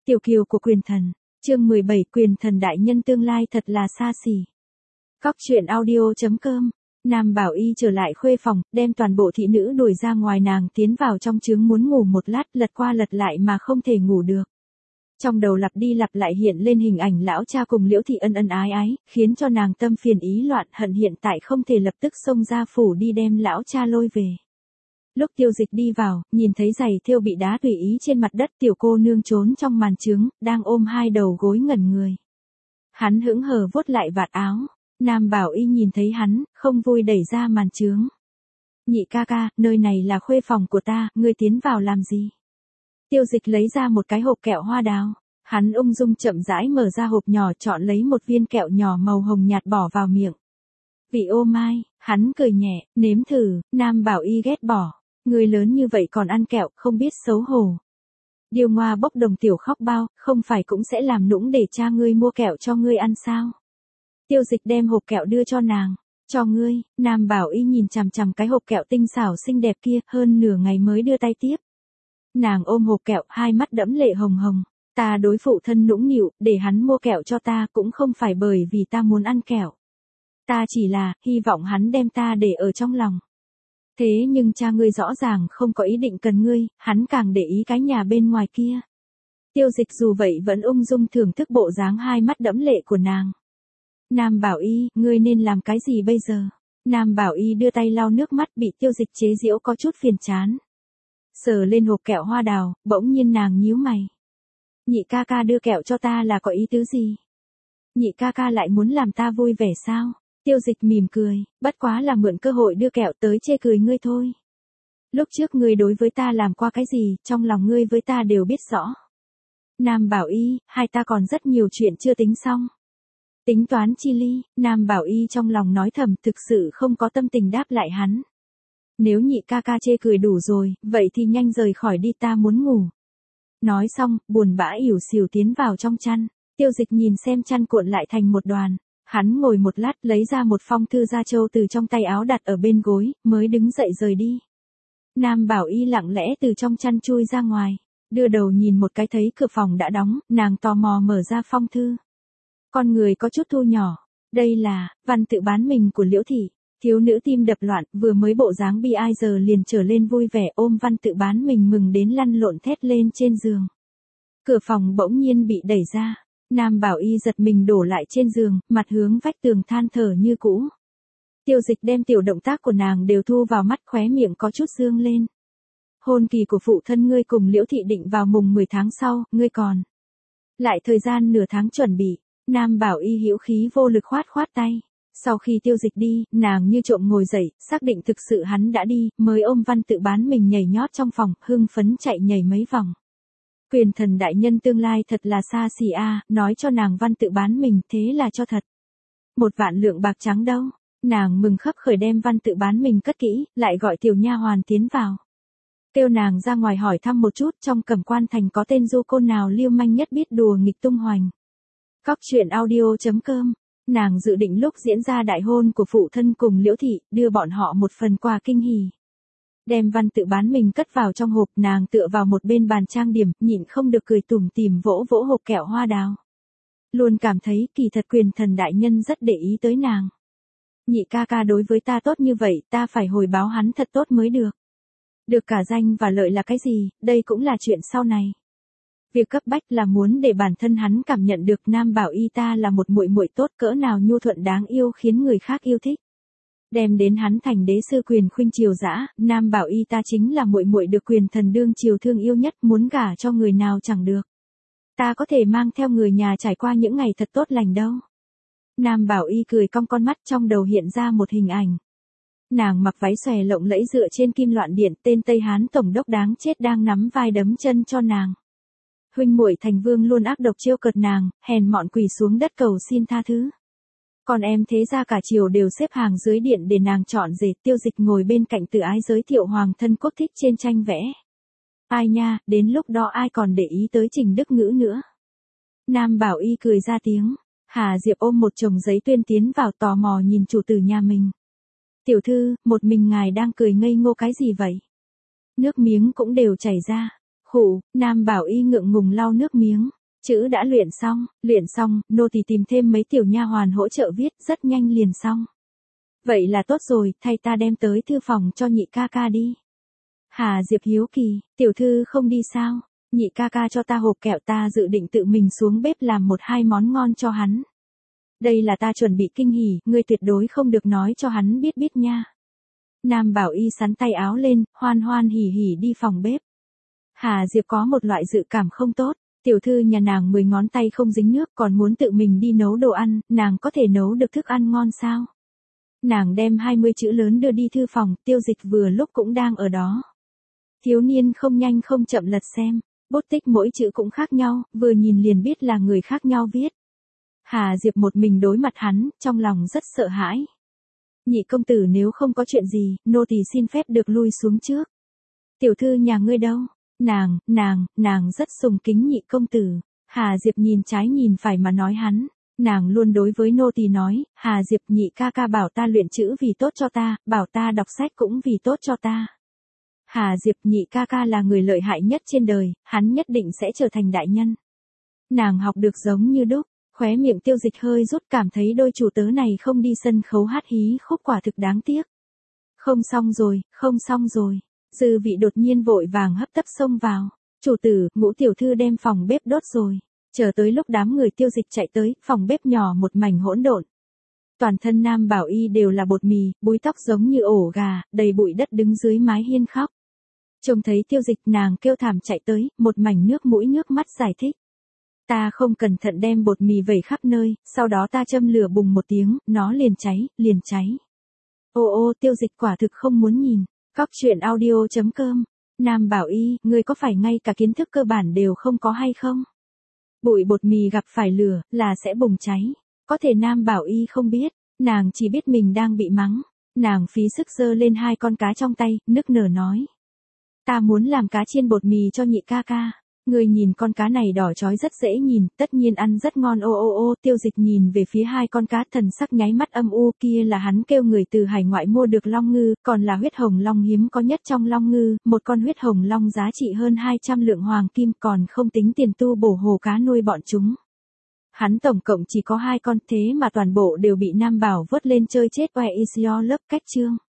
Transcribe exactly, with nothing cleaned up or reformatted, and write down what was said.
Tiểu kiều của quyền thần, chương mười bảy quyền thần đại nhân tương lai thật là xa xỉ. Cóc truyện audio.com. Nam Bảo Y trở lại khuê phòng, đem toàn bộ thị nữ đuổi ra ngoài, nàng tiến vào trong trướng muốn ngủ một lát, lật qua lật lại mà không thể ngủ được. Trong đầu lặp đi lặp lại hiện lên hình ảnh lão cha cùng Liễu thị ân ân ái ái, khiến cho nàng tâm phiền ý loạn, hận hiện tại không thể lập tức xông ra phủ đi đem lão cha lôi về. Lúc Tiêu Dịch đi vào, nhìn thấy giày thêu bị đá tùy ý trên mặt đất, tiểu cô nương trốn trong màn trướng, đang ôm hai đầu gối ngẩn người. Hắn hững hờ vuốt lại vạt áo. Nam Bảo Y nhìn thấy hắn, không vui đẩy ra màn trướng. Nhị ca ca, nơi này là khuê phòng của ta, ngươi tiến vào làm gì? Tiêu Dịch lấy ra một cái hộp kẹo hoa đào. Hắn ung dung chậm rãi mở ra hộp nhỏ, chọn lấy một viên kẹo nhỏ màu hồng nhạt bỏ vào miệng. Vị ô mai, hắn cười nhẹ, nếm thử. Nam Bảo Y ghét bỏ. Người lớn như vậy còn ăn kẹo, không biết xấu hổ. Điêu Ngoa bốc đồng tiểu khóc bao, không phải cũng sẽ làm nũng để cha ngươi mua kẹo cho ngươi ăn sao? Tiêu Dịch đem hộp kẹo đưa cho nàng. Cho ngươi. Nam Bảo Y nhìn chằm chằm cái hộp kẹo tinh xảo xinh đẹp kia, hơn nửa ngày mới đưa tay tiếp. Nàng ôm hộp kẹo, hai mắt đẫm lệ hồng hồng. Ta đối phụ thân nũng nịu, để hắn mua kẹo cho ta cũng không phải bởi vì ta muốn ăn kẹo. Ta chỉ là, hy vọng hắn đem ta để ở trong lòng. Thế nhưng cha ngươi rõ ràng không có ý định cần ngươi, hắn càng để ý cái nhà bên ngoài kia. Tiêu Dịch dù vậy vẫn ung dung thưởng thức bộ dáng hai mắt đẫm lệ của nàng. Nam Bảo Y, ngươi nên làm cái gì bây giờ? Nam Bảo Y đưa tay lau nước mắt, bị Tiêu Dịch chế giễu có chút phiền chán. Sờ lên hộp kẹo hoa đào, bỗng nhiên nàng nhíu mày. Nhị ca ca đưa kẹo cho ta là có ý tứ gì? Nhị ca ca lại muốn làm ta vui vẻ sao? Tiêu Dịch mỉm cười, bất quá là mượn cơ hội đưa kẹo tới chê cười ngươi thôi. Lúc trước ngươi đối với ta làm qua cái gì, trong lòng ngươi với ta đều biết rõ. Nam Bảo Y, hai ta còn rất nhiều chuyện chưa tính xong. Tính toán chi ly, Nam Bảo Y trong lòng nói thầm, thực sự không có tâm tình đáp lại hắn. Nếu nhị ca ca chê cười đủ rồi, vậy thì nhanh rời khỏi đi, ta muốn ngủ. Nói xong, buồn bã ỉu xìu tiến vào trong chăn. Tiêu Dịch nhìn xem chăn cuộn lại thành một đoàn. Hắn ngồi một lát, lấy ra một phong thư gia châu từ trong tay áo đặt ở bên gối, mới đứng dậy rời đi. Nam Bảo Y lặng lẽ từ trong chăn chui ra ngoài, đưa đầu nhìn một cái thấy cửa phòng đã đóng, nàng tò mò mở ra phong thư. Con người có chút thu nhỏ, đây là văn tự bán mình của Liễu thị. Thiếu nữ tim đập loạn, vừa mới bộ dáng bi ai giờ liền trở lên vui vẻ, ôm văn tự bán mình mừng đến lăn lộn thét lên trên giường. Cửa phòng bỗng nhiên bị đẩy ra. Nam Bảo Y giật mình đổ lại trên giường, mặt hướng vách tường than thở như cũ. Tiêu Dịch đem tiểu động tác của nàng đều thu vào mắt, khóe miệng có chút dương lên. Hôn kỳ của phụ thân ngươi cùng Liễu thị định vào mùng mười tháng sau, ngươi còn lại thời gian nửa tháng chuẩn bị. Nam Bảo Y hữu khí vô lực khoát khoát tay. Sau khi Tiêu Dịch đi, nàng như trộm ngồi dậy, xác định thực sự hắn đã đi, mới ôm văn tự bán mình nhảy nhót trong phòng, hưng phấn chạy nhảy mấy vòng. Quyền thần đại nhân tương lai thật là xa xỉ a, nói cho nàng văn tự bán mình, thế là cho thật. Một vạn lượng bạc trắng đâu? Nàng mừng khấp khởi đem văn tự bán mình cất kỹ, lại gọi tiểu nha hoàn tiến vào. Kêu nàng ra ngoài hỏi thăm một chút, trong Cẩm Quan thành có tên du côn nào lưu manh nhất biết đùa nghịch tung hoành. Cóc truyện audio.com. Nàng dự định lúc diễn ra đại hôn của phụ thân cùng Liễu thị, đưa bọn họ một phần quà kinh hỉ. Đem văn tự bán mình cất vào trong hộp, nàng tựa vào một bên bàn trang điểm, nhịn không được cười tủm tỉm vỗ vỗ hộp kẹo hoa đào. Luôn cảm thấy kỳ thật quyền thần đại nhân rất để ý tới nàng. Nhị ca ca đối với ta tốt như vậy, ta phải hồi báo hắn thật tốt mới được. Được cả danh và lợi là cái gì, đây cũng là chuyện sau này. Việc cấp bách là muốn để bản thân hắn cảm nhận được Nam Bảo Y ta là một muội muội tốt cỡ nào nhu thuận đáng yêu khiến người khác yêu thích. Đem đến hắn thành đế sư quyền khuynh triều dã, Nam Bảo Y ta chính là muội muội được quyền thần đương triều thương yêu nhất, muốn gả cho người nào chẳng được. Ta có thể mang theo người nhà trải qua những ngày thật tốt lành đâu. Nam Bảo Y cười cong con mắt, trong đầu hiện ra một hình ảnh. Nàng mặc váy xòe lộng lẫy dựa trên kim loạn điện, tên Tây Hán tổng đốc đáng chết đang nắm vai đấm chân cho nàng. Huynh muội Thành Vương luôn ác độc trêu cợt nàng, hèn mọn quỳ xuống đất cầu xin tha thứ. Còn em thế ra cả triều đều xếp hàng dưới điện để nàng chọn rể. Tiêu Dịch ngồi bên cạnh tự ái giới thiệu hoàng thân quốc thích trên tranh vẽ. Ai nha, đến lúc đó ai còn để ý tới Trình Đức Ngữ nữa. Nam Bảo Y cười ra tiếng. Hà Diệp ôm một chồng giấy tuyên tiến vào, tò mò nhìn chủ tử nhà mình. Tiểu thư, một mình ngài đang cười ngây ngô cái gì vậy? Nước miếng cũng đều chảy ra. Khụ, Nam Bảo Y ngượng ngùng lau nước miếng. Chữ đã luyện xong, luyện xong, nô tỳ tìm thêm mấy tiểu nha hoàn hỗ trợ viết, rất nhanh liền xong. Vậy là tốt rồi, thay ta đem tới thư phòng cho nhị ca ca đi. Hà Diệp hiếu kỳ, tiểu thư không đi sao? Nhị ca ca cho ta hộp kẹo, ta dự định tự mình xuống bếp làm một hai món ngon cho hắn. Đây là ta chuẩn bị kinh hỉ, ngươi tuyệt đối không được nói cho hắn biết biết nha. Nam Bảo Y sắn tay áo lên, hoan hoan hỉ hỉ đi phòng bếp. Hà Diệp có một loại dự cảm không tốt, tiểu thư nhà nàng mười ngón tay không dính nước còn muốn tự mình đi nấu đồ ăn, nàng có thể nấu được thức ăn ngon sao? Nàng đem hai mươi chữ lớn đưa đi thư phòng, Tiêu Dịch vừa lúc cũng đang ở đó. Thiếu niên không nhanh không chậm lật xem, bút tích mỗi chữ cũng khác nhau, vừa nhìn liền biết là người khác nhau viết. Hà Diệp một mình đối mặt hắn, trong lòng rất sợ hãi. Nhị công tử nếu không có chuyện gì, nô tỳ xin phép được lui xuống trước. Tiểu thư nhà ngươi đâu? Nàng, nàng, nàng rất sùng kính nhị công tử. Hà Diệp nhìn trái nhìn phải mà nói hắn. Nàng luôn đối với nô tỳ nói, Hà Diệp nhị ca ca bảo ta luyện chữ vì tốt cho ta, bảo ta đọc sách cũng vì tốt cho ta. Hà Diệp nhị ca ca là người lợi hại nhất trên đời, hắn nhất định sẽ trở thành đại nhân. Nàng học được giống như đúc, khóe miệng Tiêu Dịch hơi rút, cảm thấy đôi chủ tớ này không đi sân khấu hát hí khúc quả thực đáng tiếc. Không xong rồi, không xong rồi. Dư vị đột nhiên vội vàng hấp tấp xông vào. Chủ tử, Ngũ tiểu thư đem phòng bếp đốt rồi. Chờ tới lúc đám người Tiêu Dịch chạy tới, phòng bếp nhỏ một mảnh hỗn độn. Toàn thân Nam Bảo Y đều là bột mì, búi tóc giống như ổ gà, đầy bụi đất đứng dưới mái hiên khóc. Trông thấy Tiêu Dịch, nàng kêu thảm chạy tới, một mảnh nước mũi nước mắt giải thích. Ta không cẩn thận đem bột mì vẩy khắp nơi, sau đó ta châm lửa bùng một tiếng, nó liền cháy, liền cháy. Ô ô, Tiêu Dịch quả thực không muốn nhìn. Cóc truyện audio chấm com. Nam Bảo Y, ngươi có phải ngay cả kiến thức cơ bản đều không có hay không? Bụi bột mì gặp phải lửa, là sẽ bùng cháy. Có thể Nam Bảo Y không biết, nàng chỉ biết mình đang bị mắng. Nàng phí sức giơ lên hai con cá trong tay, nức nở nói. Ta muốn làm cá chiên bột mì cho nhị ca ca. Người nhìn con cá này đỏ chói rất dễ nhìn, tất nhiên ăn rất ngon. Ô ô ô, Tiêu Dịch nhìn về phía hai con cá, thần sắc nháy mắt âm u, kia là hắn kêu người từ hải ngoại mua được long ngư, còn là huyết hồng long hiếm có nhất trong long ngư, một con huyết hồng long giá trị hơn hai trăm lượng hoàng kim, còn không tính tiền tu bổ hồ cá nuôi bọn chúng. Hắn tổng cộng chỉ có hai con, thế mà toàn bộ đều bị Nam Bảo vớt lên chơi chết. Where is your love? Cách chương.